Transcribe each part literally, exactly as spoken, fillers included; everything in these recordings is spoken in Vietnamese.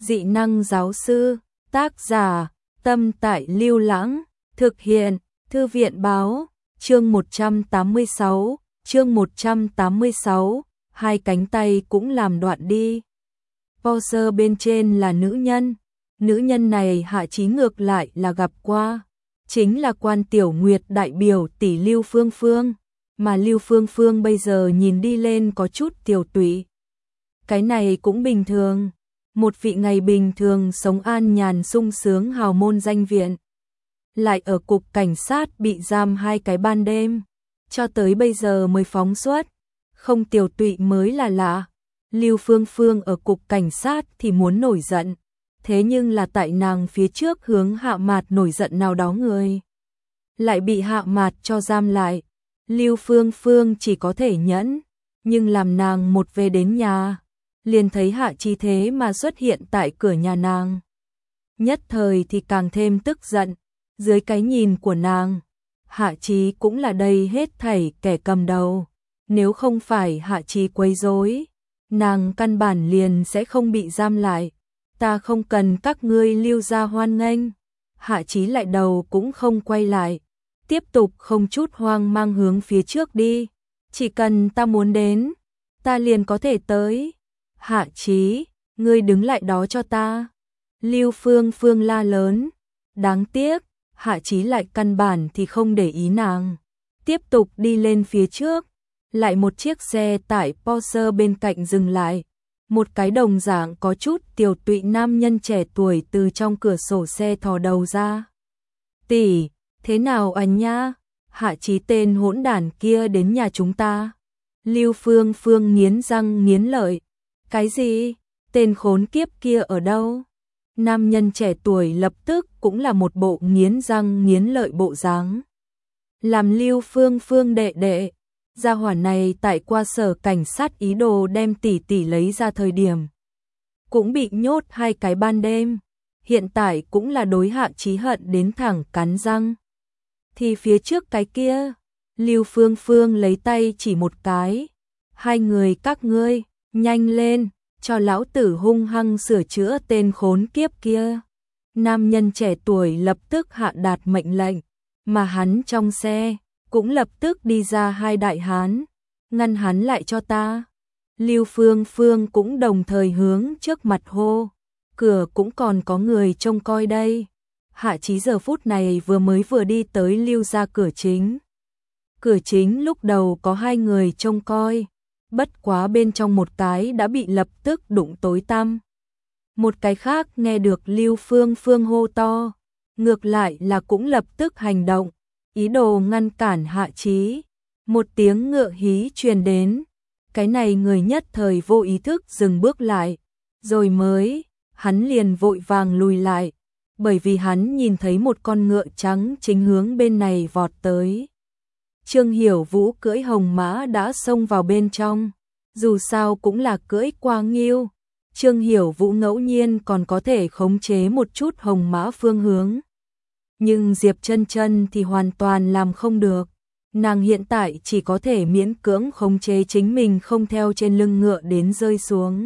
Dị năng giáo sư, tác giả, Tâm Tại Lưu Lãng, thực hiện, Thư viện báo, chương một trăm tám mươi sáu, chương một trăm tám mươi sáu, hai cánh tay cũng làm đoạn đi. Poster bên trên là nữ nhân, nữ nhân này Hạ Chí ngược lại là gặp qua, chính là Quan Tiểu Nguyệt đại biểu tỷ Lưu Phương Phương, mà Lưu Phương Phương bây giờ nhìn đi lên có chút tiểu tụy. Cái này cũng bình thường, một vị ngày bình thường sống an nhàn sung sướng hào môn danh viện, lại ở cục cảnh sát bị giam hai cái ban đêm, cho tới bây giờ mới phóng xuất, không tiểu tụy mới là lạ. Lưu Phương Phương ở cục cảnh sát thì muốn nổi giận, thế nhưng là tại nàng phía trước hướng Hạ Mạt nổi giận nào đó người, lại bị Hạ Mạt cho giam lại. Lưu Phương Phương chỉ có thể nhẫn, nhưng làm nàng một về đến nhà, liền thấy Hạ Chí thế mà xuất hiện tại cửa nhà nàng. Nhất thời thì càng thêm tức giận, dưới cái nhìn của nàng, Hạ Chí cũng là đây hết thảy kẻ cầm đầu, nếu không phải Hạ Chí quấy rối, nàng căn bản liền sẽ không bị giam lại. Ta không cần các ngươi Lưu gia hoan nghênh. Hạ Chí lại đầu cũng không quay lại, tiếp tục không chút hoang mang hướng phía trước đi. Chỉ cần ta muốn đến, ta liền có thể tới. Hạ Chí, ngươi đứng lại đó cho ta. Lưu Phương Phương la lớn. Đáng tiếc, Hạ Chí lại căn bản thì không để ý nàng, tiếp tục đi lên phía trước. Lại một chiếc xe tải Porsche bên cạnh dừng lại. Một cái đồng dạng có chút tiểu tụy nam nhân trẻ tuổi từ trong cửa sổ xe thò đầu ra. Tỷ, thế nào anh nha? Hạ Chí tên hỗn đản kia đến nhà chúng ta. Lưu Phương Phương nghiến răng nghiến lợi. Cái gì? Tên khốn kiếp kia ở đâu? Nam nhân trẻ tuổi lập tức cũng là một bộ nghiến răng nghiến lợi bộ dáng. Làm Lưu Phương Phương đệ đệ. Gia hỏa này tại qua sở cảnh sát ý đồ đem tỷ tỷ lấy ra thời điểm, cũng bị nhốt hai cái ban đêm, hiện tại cũng là đối Hạ Chí hận đến thẳng cắn răng. Thì phía trước cái kia, Lưu Phương Phương lấy tay chỉ một cái, hai người các ngươi, nhanh lên, cho lão tử hung hăng sửa chữa tên khốn kiếp kia. Nam nhân trẻ tuổi lập tức hạ đạt mệnh lệnh, mà hắn trong xe cũng lập tức đi ra hai đại hán, ngăn hắn lại cho ta. Lưu Phương Phương cũng đồng thời hướng trước mặt hô, cửa cũng còn có người trông coi đây. Hạ Chí giờ phút này vừa mới vừa đi tới Lưu gia cửa chính. Cửa chính lúc đầu có hai người trông coi, bất quá bên trong một cái đã bị lập tức đụng tối tăm. Một cái khác nghe được Lưu Phương Phương hô to, ngược lại là cũng lập tức hành động, ý đồ ngăn cản Hạ Chí. Một tiếng ngựa hí truyền đến, cái này người nhất thời vô ý thức dừng bước lại, rồi mới, hắn liền vội vàng lùi lại, bởi vì hắn nhìn thấy một con ngựa trắng chính hướng bên này vọt tới. Trương Hiểu Vũ cưỡi hồng mã đã xông vào bên trong, dù sao cũng là cưỡi qua nghiêu, Trương Hiểu Vũ ngẫu nhiên còn có thể khống chế một chút hồng mã phương hướng. Nhưng Diệp Chân Chân thì hoàn toàn làm không được, nàng hiện tại chỉ có thể miễn cưỡng khống chế chính mình không theo trên lưng ngựa đến rơi xuống.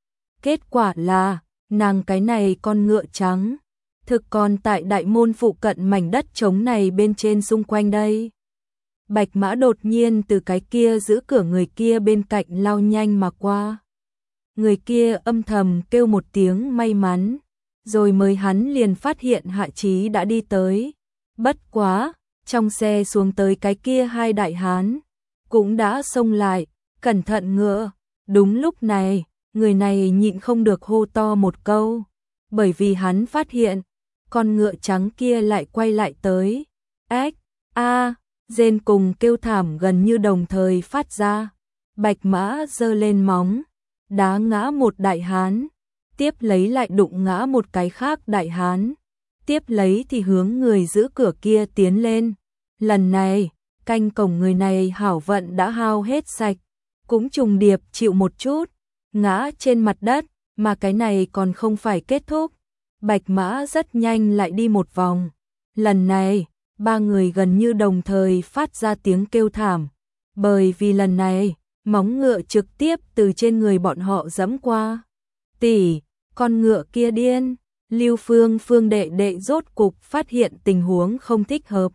Kết quả là, nàng cái này con ngựa trắng, thực còn tại đại môn phụ cận mảnh đất trống này bên trên xung quanh đây. Bạch mã đột nhiên từ cái kia giữ cửa người kia bên cạnh lao nhanh mà qua. Người kia âm thầm kêu một tiếng may mắn, rồi mới hắn liền phát hiện Hạ Chí đã đi tới. Bất quá, trong xe xuống tới cái kia hai đại hán, cũng đã xông lại, cẩn thận ngựa. Đúng lúc này, người này nhịn không được hô to một câu, bởi vì hắn phát hiện, con ngựa trắng kia lại quay lại tới. Ếch, a, rên cùng kêu thảm gần như đồng thời phát ra. Bạch mã giơ lên móng, đá ngã một đại hán, tiếp lấy lại đụng ngã một cái khác đại hán, tiếp lấy thì hướng người giữ cửa kia tiến lên. Lần này, canh cổng người này hảo vận đã hao hết sạch, cũng trùng điệp chịu một chút, ngã trên mặt đất, mà cái này còn không phải kết thúc. Bạch mã rất nhanh lại đi một vòng. Lần này, ba người gần như đồng thời phát ra tiếng kêu thảm, bởi vì lần này, móng ngựa trực tiếp từ trên người bọn họ giẫm qua. Tỷ, con ngựa kia điên. Lưu Phương Phương đệ đệ rốt cục phát hiện tình huống không thích hợp.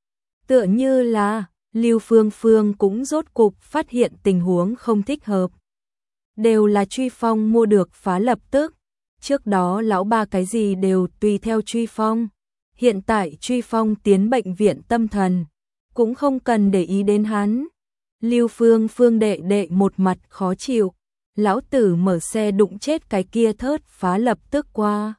Tựa như là Lưu Phương Phương cũng rốt cục phát hiện tình huống không thích hợp. Đều là Truy Phong mua được phá lập tức. Trước đó lão ba cái gì đều tùy theo Truy Phong. Hiện tại Truy Phong tiến bệnh viện tâm thần, cũng không cần để ý đến hắn. Lưu Phương Phương đệ đệ một mặt khó chịu. Lão tử mở xe đụng chết cái kia thớt phá lập tức qua.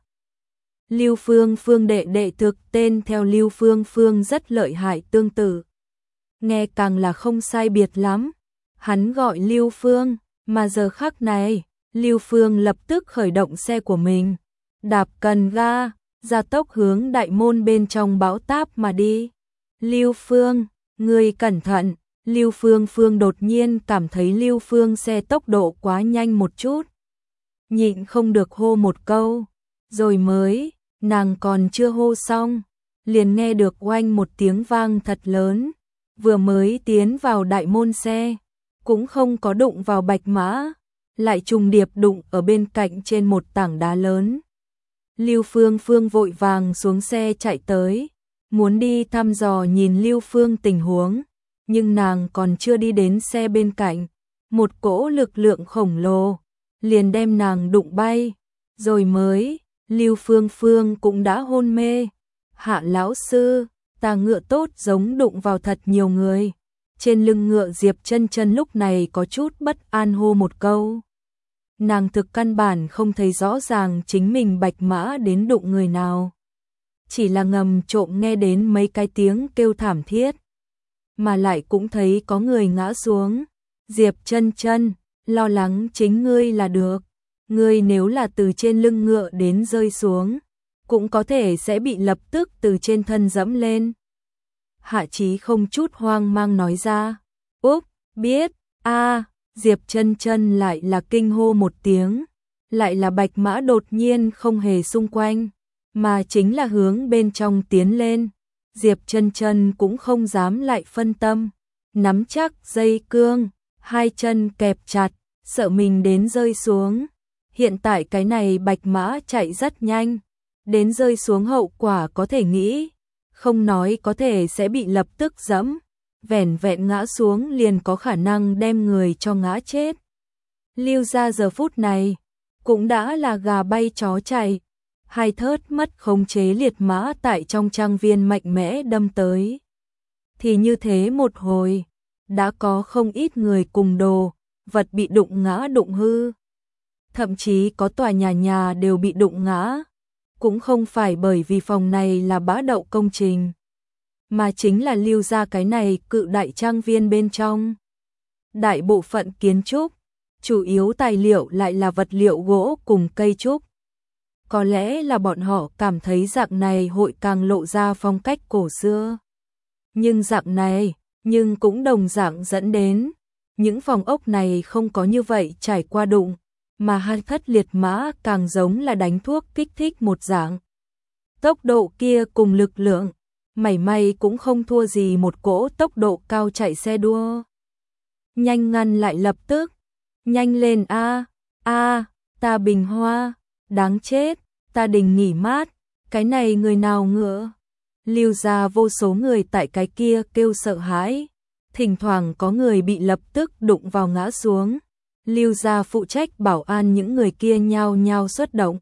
Lưu Phương Phương đệ đệ thực tên theo Lưu Phương Phương rất lợi hại tương tự. Nghe càng là không sai biệt lắm. Hắn gọi Lưu Phương, mà giờ khắc này, Lưu Phương lập tức khởi động xe của mình, đạp cần ga, gia tốc hướng đại môn bên trong bão táp mà đi. Lưu Phương, ngươi cẩn thận. Lưu Phương Phương đột nhiên cảm thấy Lưu Phương xe tốc độ quá nhanh một chút. Nhịn không được hô một câu, rồi mới, nàng còn chưa hô xong, liền nghe được oanh một tiếng vang thật lớn, vừa mới tiến vào đại môn xe, cũng không có đụng vào bạch mã, lại trùng điệp đụng ở bên cạnh trên một tảng đá lớn. Lưu Phương Phương vội vàng xuống xe chạy tới, muốn đi thăm dò nhìn Lưu Phương tình huống. Nhưng nàng còn chưa đi đến xe bên cạnh, một cỗ lực lượng khổng lồ liền đem nàng đụng bay, rồi mới, Lưu Phương Phương cũng đã hôn mê. Hạ lão sư, ta ngựa tốt giống đụng vào thật nhiều người. Trên lưng ngựa Diệp Chân Chân lúc này có chút bất an hô một câu. Nàng thực căn bản không thấy rõ ràng chính mình bạch mã đến đụng người nào. Chỉ là ngầm trộm nghe đến mấy cái tiếng kêu thảm thiết. Mà lại cũng thấy có người ngã xuống. Diệp Chân Chân, lo lắng chính ngươi là được. Ngươi nếu là từ trên lưng ngựa đến rơi xuống, cũng có thể sẽ bị lập tức từ trên thân dẫm lên. Hạ Chí không chút hoang mang nói ra. Úp, biết, a Diệp Chân Chân lại là kinh hô một tiếng. Lại là bạch mã đột nhiên không hề xung quanh, mà chính là hướng bên trong tiến lên. Diệp Chân Chân cũng không dám lại phân tâm, nắm chắc dây cương, hai chân kẹp chặt, sợ mình đến rơi xuống. Hiện tại cái này bạch mã chạy rất nhanh, đến rơi xuống hậu quả có thể nghĩ, không nói có thể sẽ bị lập tức dẫm, vẻn vẹn ngã xuống liền có khả năng đem người cho ngã chết. Lưu gia giờ phút này, cũng đã là gà bay chó chạy. Hai thớt mất khống chế liệt mã tại trong trang viên mạnh mẽ đâm tới. Thì như thế một hồi, đã có không ít người cùng đồ, vật bị đụng ngã đụng hư. Thậm chí có tòa nhà nhà đều bị đụng ngã. Cũng không phải bởi vì phòng này là bã đậu công trình, mà chính là Lưu gia cái này cự đại trang viên bên trong. Đại bộ phận kiến trúc, chủ yếu tài liệu lại là vật liệu gỗ cùng cây trúc. Có lẽ là bọn họ cảm thấy dạng này hội càng lộ ra phong cách cổ xưa. Nhưng dạng này, nhưng cũng đồng dạng dẫn đến, những phòng ốc này không có như vậy trải qua đụng, mà hai thất liệt mã càng giống là đánh thuốc kích thích một dạng. Tốc độ kia cùng lực lượng, mảy may cũng không thua gì một cỗ tốc độ cao chạy xe đua. Nhanh ngăn lại lập tức, nhanh lên a a ta Bình Hoa, đáng chết, ta Đình nghỉ mát, cái này người nào ngựa. Lưu gia vô số người tại cái kia kêu sợ hãi, thỉnh thoảng có người bị lập tức đụng vào ngã xuống. Lưu gia phụ trách bảo an những người kia nhao nhao xuất động.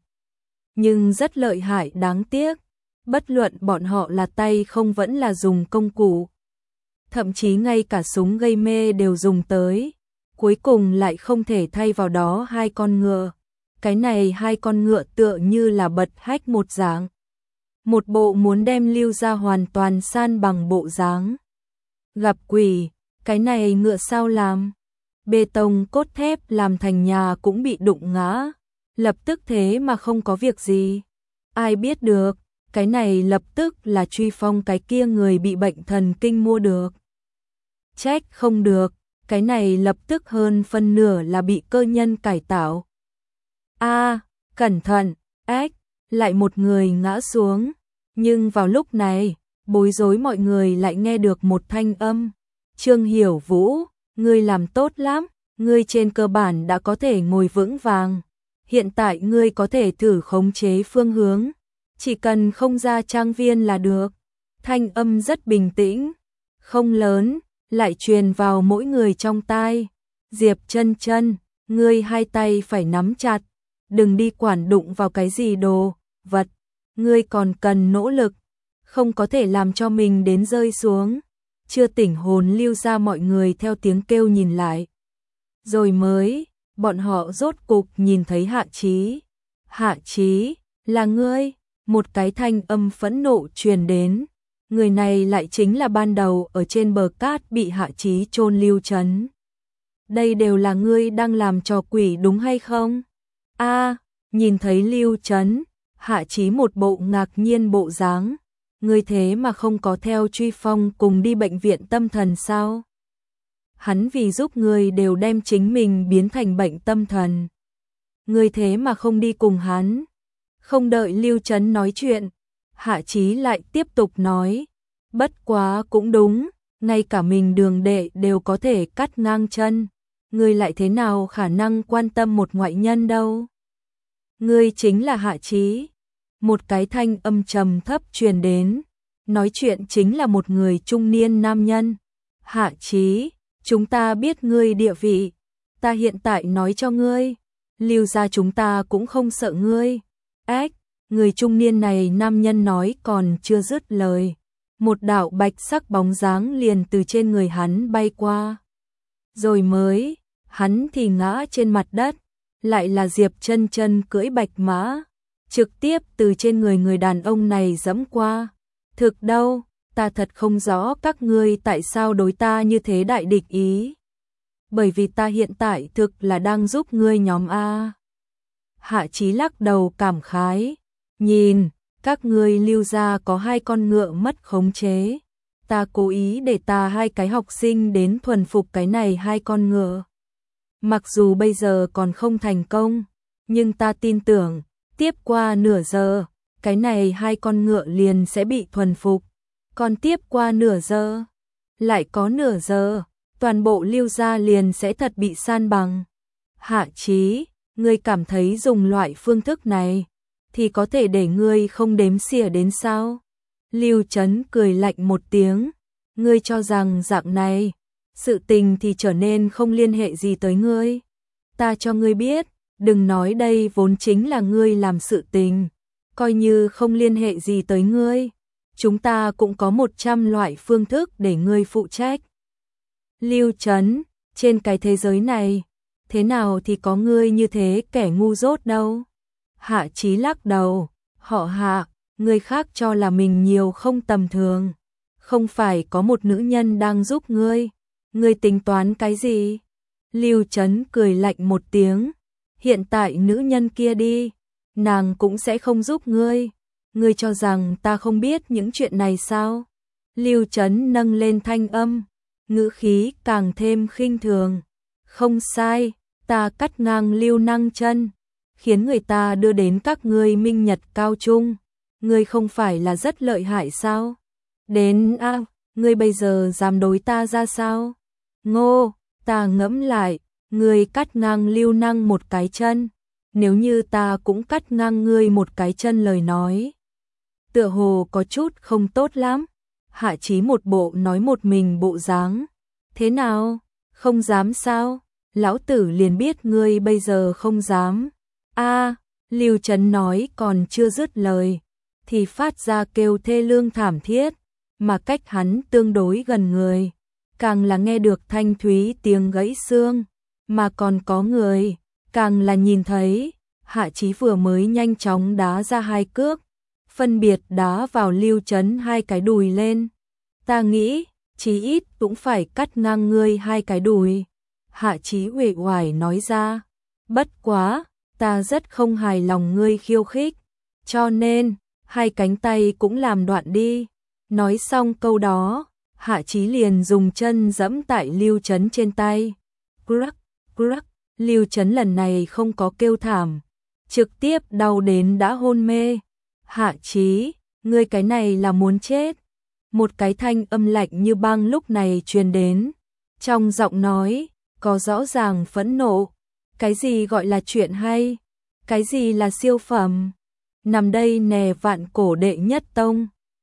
Nhưng rất lợi hại đáng tiếc, bất luận bọn họ là tay không vẫn là dùng công cụ. Thậm chí ngay cả súng gây mê đều dùng tới, cuối cùng lại không thể thay vào đó hai con ngựa. Cái này hai con ngựa tựa như là bật hách một dạng. Một bộ muốn đem Lưu gia hoàn toàn san bằng bộ dáng. Gặp quỷ, cái này ngựa sao làm? Bê tông cốt thép làm thành nhà cũng bị đụng ngã, lập tức thế mà không có việc gì. Ai biết được, cái này lập tức là Truy Phong cái kia người bị bệnh thần kinh mua được. Trách không được, cái này lập tức hơn phân nửa là bị cơ nhân cải tạo. A, cẩn thận, ếch, lại một người ngã xuống. Nhưng vào lúc này, bối rối mọi người lại nghe được một thanh âm. Trương Hiểu Vũ, ngươi làm tốt lắm, ngươi trên cơ bản đã có thể ngồi vững vàng. hiện tại ngươi có thể thử khống chế phương hướng, chỉ cần không ra trang viên là được. Thanh âm rất bình tĩnh, không lớn, lại truyền vào mỗi người trong tai. Diệp Chân Chân, ngươi hai tay phải nắm chặt, đừng đi quản đụng vào cái gì đồ vật, ngươi còn cần nỗ lực, không có thể làm cho mình đến rơi xuống. Chưa tỉnh hồn Lưu gia mọi người theo tiếng kêu nhìn lại. Rồi mới, bọn họ rốt cục nhìn thấy Hạ Chí. Hạ Chí, là ngươi? Một cái thanh âm phẫn nộ truyền đến. Người này lại chính là ban đầu ở trên bờ cát bị Hạ Chí chôn Lưu Trấn. Đây đều là ngươi đang làm trò quỷ đúng hay không? A, nhìn thấy Lưu Trấn, Hạ Chí một bộ ngạc nhiên bộ dáng. Ngươi thế mà không có theo Truy Phong cùng đi bệnh viện tâm thần sao? Hắn vì giúp ngươi đều đem chính mình biến thành bệnh tâm thần. Ngươi thế mà không đi cùng hắn. Không đợi Lưu Trấn nói chuyện, Hạ Chí lại tiếp tục nói. Bất quá cũng đúng, ngay cả mình Đường đệ đều có thể cắt ngang chân. Ngươi lại thế nào khả năng quan tâm một ngoại nhân đâu? Ngươi chính là Hạ Chí. Một cái thanh âm trầm thấp truyền đến, nói chuyện chính là một người trung niên nam nhân. Hạ Chí, chúng ta biết ngươi địa vị, ta hiện tại nói cho ngươi, Lưu gia chúng ta cũng không sợ ngươi. Ách, người trung niên này nam nhân nói còn chưa dứt lời, một đạo bạch sắc bóng dáng liền từ trên người hắn bay qua. Rồi mới, hắn thì ngã trên mặt đất, lại là Diệp Chân Chân cưỡi bạch mã, trực tiếp từ trên người người đàn ông này dẫm qua. Thực đâu, ta thật không rõ các ngươi tại sao đối ta như thế đại địch ý. Bởi vì ta hiện tại thực là đang giúp ngươi nhóm A. Hạ Chí lắc đầu cảm khái, nhìn, các ngươi Lưu gia có hai con ngựa mất khống chế. Ta cố ý để ta hai cái học sinh đến thuần phục cái này hai con ngựa. Mặc dù bây giờ còn không thành công, nhưng ta tin tưởng, tiếp qua nửa giờ, cái này hai con ngựa liền sẽ bị thuần phục. Còn tiếp qua nửa giờ, lại có nửa giờ, toàn bộ Lưu gia liền sẽ thật bị san bằng. Hạ Chí, ngươi cảm thấy dùng loại phương thức này thì có thể để ngươi không đếm xỉa đến sao? Lưu Trấn cười lạnh một tiếng, ngươi cho rằng dạng này, sự tình thì trở nên không liên hệ gì tới ngươi. Ta cho ngươi biết, đừng nói đây vốn chính là ngươi làm sự tình, coi như không liên hệ gì tới ngươi, chúng ta cũng có một trăm loại phương thức để ngươi phụ trách. Lưu Trấn, trên cái thế giới này, thế nào thì có ngươi như thế kẻ ngu dốt đâu. Hạ Chí lắc đầu, họ Hạ, người khác cho là mình nhiều không tầm thường, không phải có một nữ nhân đang giúp ngươi, ngươi tính toán cái gì? Lưu Trấn cười lạnh một tiếng, hiện tại nữ nhân kia đi, nàng cũng sẽ không giúp ngươi, ngươi cho rằng ta không biết những chuyện này sao? Lưu Trấn nâng lên thanh âm, ngữ khí càng thêm khinh thường, không sai, ta cắt ngang Lưu Năng chân, khiến người ta đưa đến các ngươi minh nhật cao trung, ngươi không phải là rất lợi hại sao? Đến a, à, ngươi bây giờ dám đối ta ra sao? Ngô, ta ngẫm lại, ngươi cắt ngang Lưu Năng một cái chân, nếu như ta cũng cắt ngang ngươi một cái chân lời nói, tựa hồ có chút không tốt lắm. Hạ Chí một bộ nói một mình bộ dáng, thế nào? Không dám sao? Lão tử liền biết ngươi bây giờ không dám. A, Lưu Trấn nói còn chưa dứt lời, thì phát ra kêu thê lương thảm thiết, mà cách hắn tương đối gần người, càng là nghe được thanh thúy tiếng gãy xương, mà còn có người, càng là nhìn thấy. Hạ Chí vừa mới nhanh chóng đá ra hai cước, phân biệt đá vào Lưu Trấn hai cái đùi lên. Ta nghĩ, chí ít cũng phải cắt ngang ngươi hai cái đùi. Hạ Chí uể oải nói ra, bất quá, ta rất không hài lòng ngươi khiêu khích, cho nên, hai cánh tay cũng làm đoạn đi. Nói xong câu đó, Hạ Chí liền dùng chân giẫm tại Lưu Trấn trên tay. Crack, crack, Lưu Trấn lần này không có kêu thảm, trực tiếp đau đến đã hôn mê. Hạ Chí, ngươi cái này là muốn chết. Một cái thanh âm lạnh như băng lúc này truyền đến, trong giọng nói có rõ ràng phẫn nộ. Cái gì gọi là chuyện hay? Cái gì là siêu phẩm? Nằm đây nè vạn cổ đệ nhất tông.